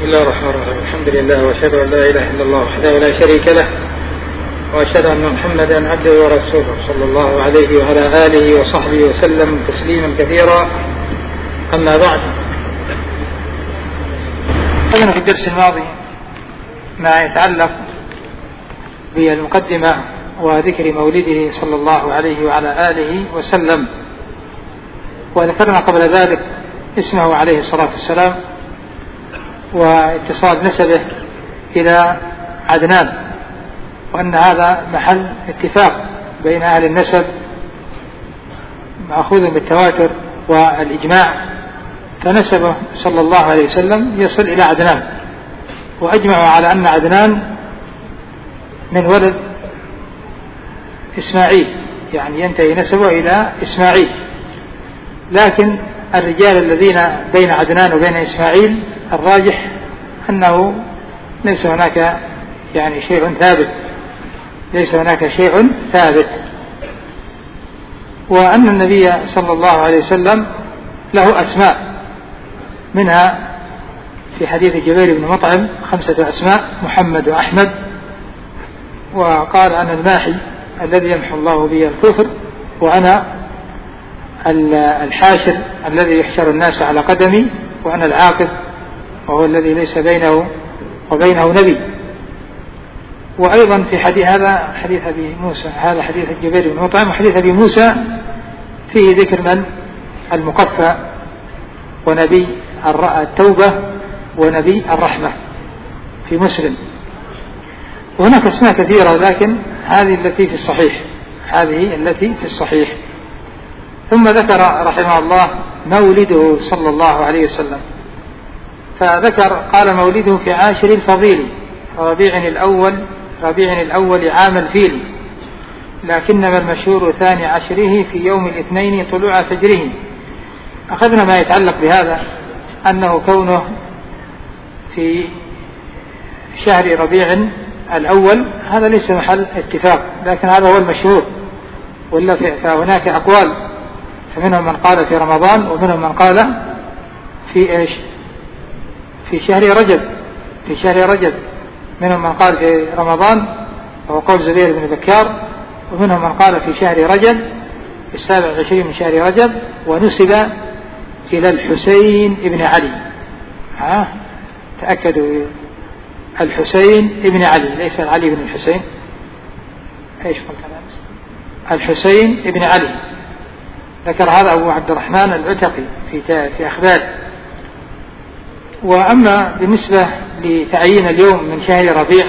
بسم الله الرحمن الرحيم. الحمد لله وأشهد أن لا إله إلا الله وحده لا شريك له، وأشهد أن محمدا عبده ورسوله صلى الله عليه وعلى آله وصحبه وسلم تسليما كثيرا. أما بعد، أخذنا في الدرس الماضي ما يتعلق بالمقدمة وذكر مولده صلى الله عليه وعلى آله وسلم، وذكرنا قبل ذلك اسمه عليه الصلاة والسلام واتصال نسبه إلى عدنان، وأن هذا محل اتفاق بين أهل النسب مأخوذ بالتواتر والإجماع، فنسبه صلى الله عليه وسلم يصل إلى عدنان، وأجمعوا على أن عدنان من ولد إسماعيل، يعني ينتهي نسبه إلى إسماعيل. لكن الرجال الذين بين عدنان وبين إسماعيل الراجح أنه ليس هناك يعني شيء ثابت، ليس هناك شيء ثابت، وأن النبي صلى الله عليه وسلم له أسماء، منها في حديث جبير بن مطعم 5 أسماء: محمد وأحمد، وقال أنا الماحي الذي يمحو الله به الكفر، وأنا الحاشر الذي يحشر الناس على قدمي، وأنا العاقب وهو الذي ليس بينه وبينه نبي. وأيضا في حديث هذا حديث أبي موسى، هذا حديث جبير بن مطعم، وحديث أبي موسى فيه ذكر من المقفى ونبي التوبة ونبي الرحمة في مسلم. وهناك أسماء كثيرة، لكن هذه التي في الصحيح، هذه التي في الصحيح. ثم ذكر رحمه الله مولده صلى الله عليه وسلم، فذكر قال مولده في عاشر الفضيل ربيع الأول عام الفيل، لكنما المشهور 12 في يوم الاثنين طلوع فجره. أخذنا ما يتعلق بهذا، أنه كونه في شهر ربيع الأول هذا ليس محل اتفاق، لكن هذا هو المشهور، ولا فهناك أقوال، فمنهم من قال في رمضان، ومنهم من قال في إيش؟ في شهر رجب، منهم من قال في رمضان وهو قول زبير بن بكار، ومنهم من قال في شهر رجب 27 من شهر رجب، ونسب إلى الحسين ابن علي. تأكدوا، الحسين ابن علي، ليس علي بن الحسين. ايش قلت أنا؟ الحسين ابن علي، ذكر هذا أبو عبد الرحمن العتقي في أخباره. وأما بالنسبة لتعيين اليوم من شهر ربيع،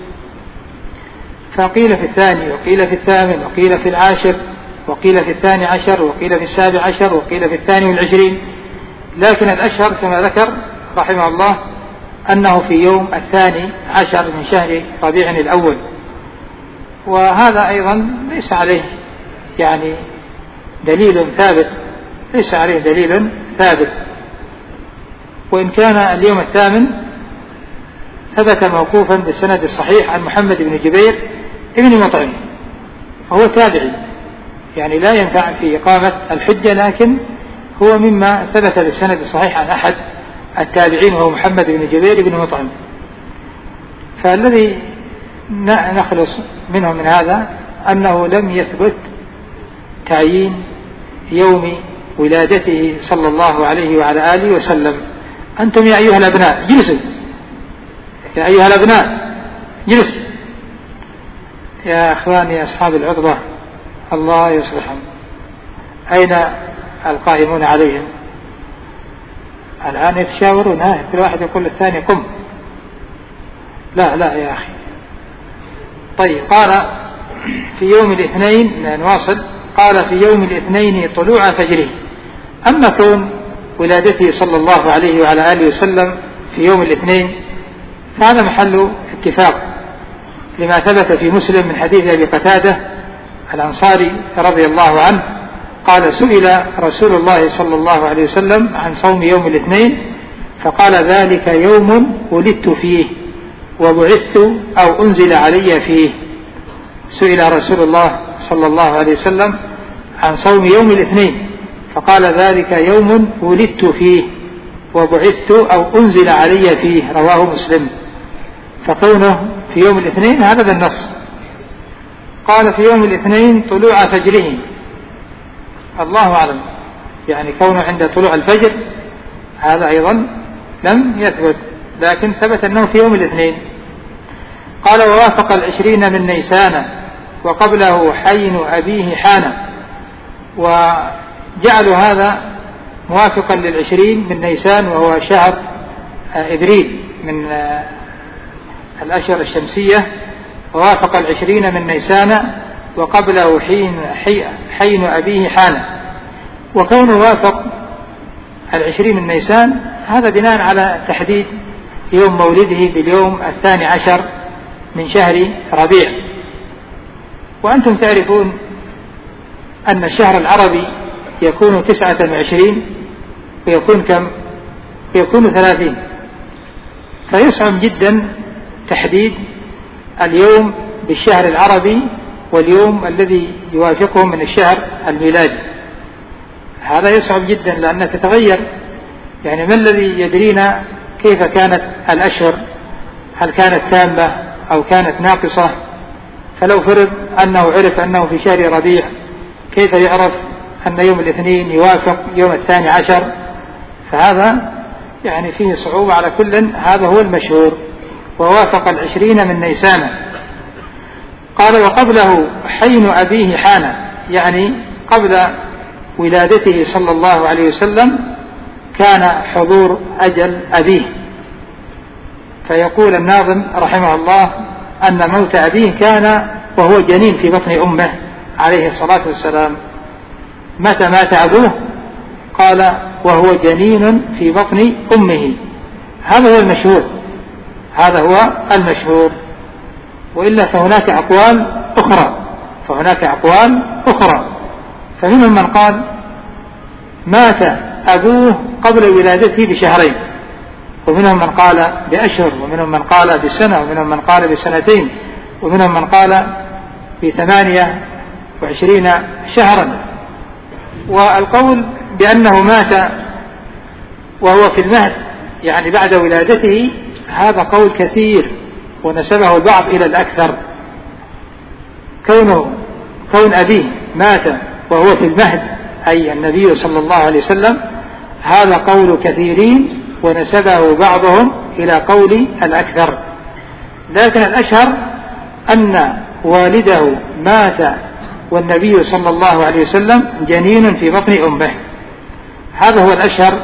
فقيل في 2 وقيل في 8 وقيل في 10 وقيل في 12 وقيل في 17 وقيل في 22، لكن الأشهر كما ذكر رحمه الله أنه في يوم 12 من شهر ربيع الأول. وهذا أيضا ليس عليه يعني دليل ثابت، ليس عليه دليل ثابت، وإن كان اليوم 8 ثبت موقوفا بالسند الصحيح عن محمد بن جبير ابن مطعم، وهو تابعي، يعني لا ينفع في إقامة الحجة، لكن هو مما ثبت بالسند الصحيح عن أحد التابعين وهو محمد بن جبير ابن مطعم. فالذي نخلص منه من هذا أنه لم يثبت تعيين يوم ولادته صلى الله عليه وعلى آله وسلم. أنتم يا أيها الأبناء جلسوا، يا أيها الأبناء جلسوا، يا أخواني أصحاب العضبة الله يصلحهم، أين القائمون عليهم؟ الآن يتشاورون، كل واحد يقول للثاني قم. لا يا أخي. طيب، قال في يوم الاثنين، نواصل، قال في يوم الاثنين طلوع فجره. أما كون ولادته صلى الله عليه وعلى آله وسلم في يوم الاثنين فهذا محل اتفاق، لما ثبت في مسلم من حديث أبي قتادة الأنصاري رضي الله عنه قال سئل رسول الله صلى الله عليه وسلم عن صوم يوم الاثنين فقال ذلك يوم ولدت فيه وبعثت أو أنزل علي فيه. سئل رسول الله صلى الله عليه وسلم عن صوم يوم الاثنين فقال ذلك يوم ولدت فيه وبعثت أو أنزل علي فيه، رواه مسلم. فكونه في يوم الاثنين هذا بالنص. قال في يوم الاثنين طلوع فجره، الله أعلم، يعني كونه عند طلوع الفجر هذا أيضا لم يثبت، لكن ثبت أنه في يوم الاثنين. قال ووافق 20 من نيسان وقبله حين أبيه حان، وجعلوا هذا موافقا 20 من نيسان وهو شهر إبريل من الأشهر الشمسية، ووافق 20 من نيسان وقبله حين أبيه حان. وكونه وافق 20 من نيسان هذا بناء على تحديد يوم مولده باليوم 12 من شهر ربيع. وأنتم تعرفون أن الشهر العربي يكون 29 ويكون كم؟ يكون 30، فيصعب جدا تحديد اليوم بالشهر العربي واليوم الذي يوافقه من الشهر الميلادي. هذا يصعب جدا لأنها تتغير، يعني ما الذي يدرينا كيف كانت الأشهر، هل كانت تامة أو كانت ناقصة؟ فلو فرض أنه عرف أنه في شهر ربيع، كيف يعرف أن يوم الاثنين يوافق يوم 12؟ فهذا يعني فيه صعوبة. على كل هذا هو المشهور، ووافق 20 من نيسان. قال وقبله حين أبيه حان، يعني قبل ولادته صلى الله عليه وسلم كان حضور أجل أبيه. فيقول الناظم رحمه الله أن موت أبيه كان وهو جنين في بطن أمه عليه الصلاة والسلام. متى مات أبوه؟ قال وهو جنين في بطن أمه. هذا هو المشهور، هذا هو المشهور. وإلا فهناك أقوال أخرى. فمنهم من قال مات أبوه قبل ولادته بشهرين، ومنهم من قال بأشهر، ومنهم من قال بسنة، ومنهم من قال بسنتين، ومنهم من قال ب28 شهرا. والقول بأنه مات وهو في المهد يعني بعد ولادته هذا قول كثير، ونسبه البعض إلى الأكثر. كون أبيه مات وهو في المهد أي النبي صلى الله عليه وسلم هذا قول كثيرين، ونسبه بعضهم إلى قول الأكثر. لكن الأشهر أن والده مات والنبي صلى الله عليه وسلم جنين في بطن أمه، هذا هو الأشهر.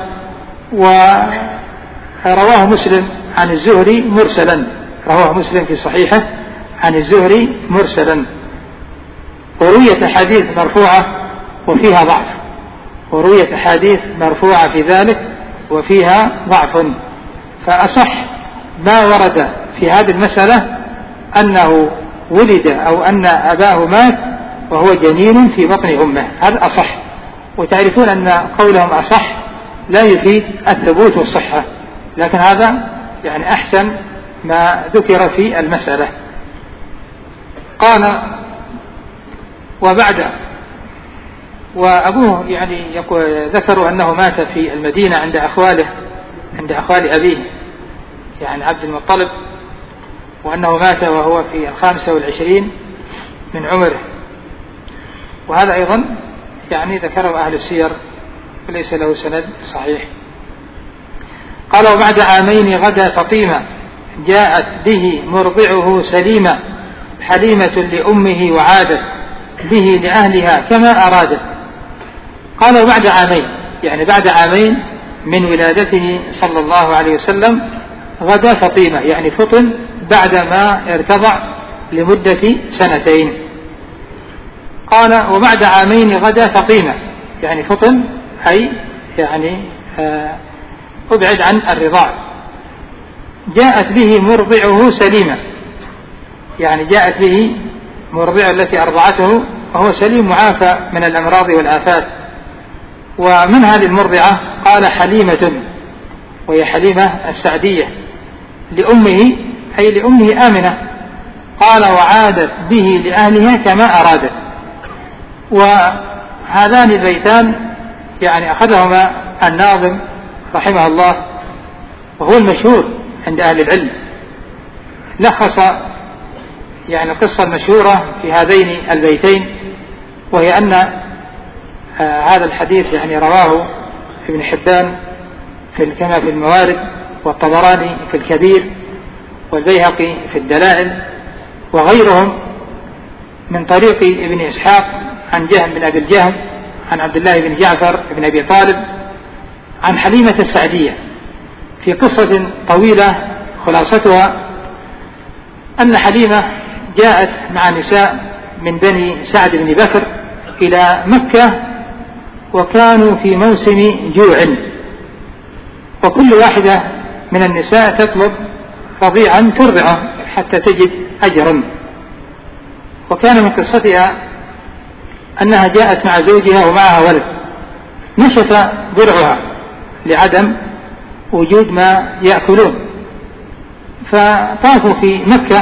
ورواه مسلم عن الزهري مرسلا، رواه مسلم في صحيحه عن الزهري مرسلا. وروية أحاديث مرفوعة وفيها ضعف، وروية أحاديث مرفوعة في ذلك وفيها ضعف. فأصح ما ورد في هذه المسألة أنه ولد أو أن أباه مات وهو جنين في بطن أمه، هذا أصح. وتعرفون أن قولهم أصح لا يفيد الثبوت والصحة، لكن هذا يعني أحسن ما ذكر في المسألة. قال وأبوه يعني ذكروا أنه مات في المدينة عند أخوال أبيه يعني عبد المطلب، وأنه مات وهو في 25 من عمره. وهذا أيضا يعني ذكره أهل السير وليس له سند صحيح. قال وبعد عامين غدا فطيمة جاءت به مرضعه سليمة، حليمة لأمه وعادت به لأهلها كما أرادت. قال وبعد عامين، يعني بعد عامين من ولادته صلى الله عليه وسلم غدا فطيمة، يعني فطن بعدما ارتضع لمدة 2. قال وبعد عامين غدا فطيمة، يعني فطن أي يعني أبعد عن الرضاع. جاءت به مرضعه سليمة، يعني جاءت به مرضعه التي أرضعته وهو سليم معافى من الأمراض والآفات. ومن هذه المرضعة قال حليمة، وهي حليمة السعدية، لأمه أي لأمه آمنة. قال وعادت به لأهلها كما أرادت. وهذان البيتان يعني أخذهما الناظم رحمه الله وهو المشهور عند أهل العلم لخص يعني القصة المشهورة في هذين البيتين، وهي أن هذا الحديث يعني رواه ابن حبان كما في الموارد، والطبراني في الكبير، والبيهقي في الدلائل، وغيرهم من طريق ابن إسحاق عن جهم بن أبي الجهم عن عبد الله بن جعفر بن أبي طالب عن حليمة السعدية في قصة طويلة خلاصتها أن حليمة جاءت مع نساء من بني سعد بن بكر إلى مكة، وكانوا في موسم جوع، وكل واحدة من النساء تطلب رضيعا ترضعه حتى تجد أجرا. وكان من قصتها أنها جاءت مع زوجها ومعها ولد، نشف ضرعها لعدم وجود ما يأكلون، فطافوا في مكة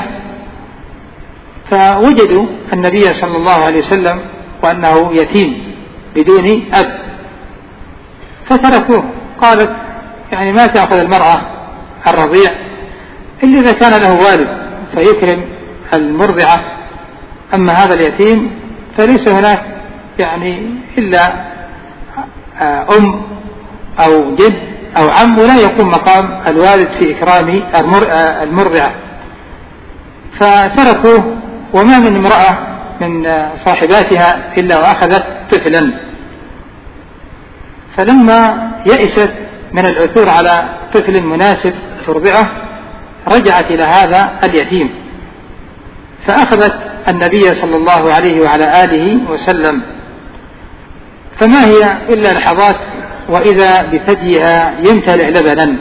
فوجدوا النبي صلى الله عليه وسلم وأنه يتيم بدون أب، فتركوه. قالت يعني ما تأخذ المرأة الرضيع إلا إذا كان له والد فيكرم المرضعة، أما هذا اليتيم فليس هناك يعني إلا أم أو جد أو عم، ولا يقوم مقام الوالد في إكرام المرضعة. فتركوه، وما من امرأة من صاحباتها إلا وأخذت طفلا. فلما يئست من العثور على طفل مناسب ترضعه رجعت إلى هذا اليتيم، فأخذت النبي صلى الله عليه وعلى آله وسلم، فما هي إلا لحظات وإذا بثديها يمتلئ لبنا،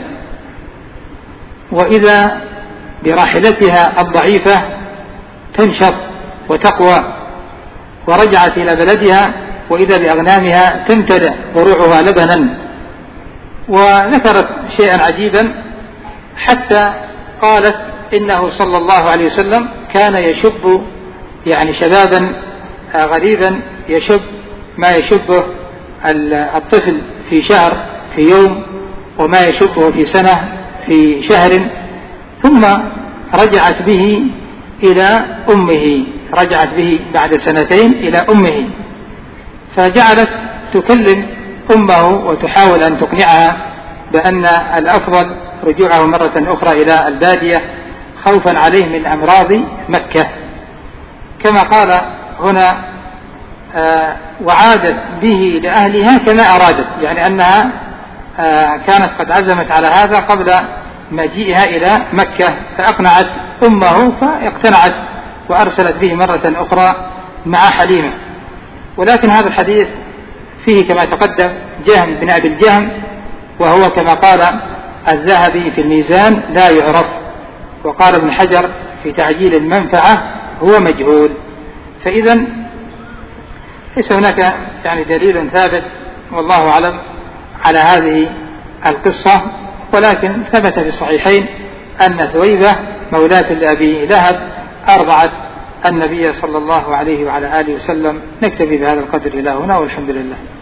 وإذا براحلتها الضعيفة تنشط وتقوى، ورجعت إلى بلدها وإذا بأغنامها تمتلئ ضروعها لبنا. وذكرت شيئا عجيبا حتى قالت إنه صلى الله عليه وسلم كان يشب يعني شبابا غريبا يشب ما يشبه الطفل في شهر في يوم، وما يشبه في سنة في شهر، ثم رجعت به إلى أمه، رجعت به بعد سنتين إلى أمه، فجعلت تكلم أمه وتحاول أن تقنعها بأن الأفضل رجوعه مرة أخرى إلى البادية خوفا عليه من أمراض مكة، كما قال هنا وعادت به لأهلها كما أرادت، يعني أنها كانت قد عزمت على هذا قبل مجيئها إلى مكة، فأقنعت أمه فاقتنعت وأرسلت به مرة أخرى مع حليمة. ولكن هذا الحديث فيه كما تقدم جهم بن أبي الجهم، وهو كما قال الذهبي في الميزان لا يعرف، وقال ابن حجر في تعجيل المنفعة هو مجهول. فإذا ليس هناك يعني دليل ثابت والله أعلم على هذه القصة، ولكن ثبت في الصحيحين أن ثويبة مولاة لأبي لهب أرضعت النبي صلى الله عليه وعلى آله وسلم. نكتفي بهذا القدر إلى هنا، والحمد لله.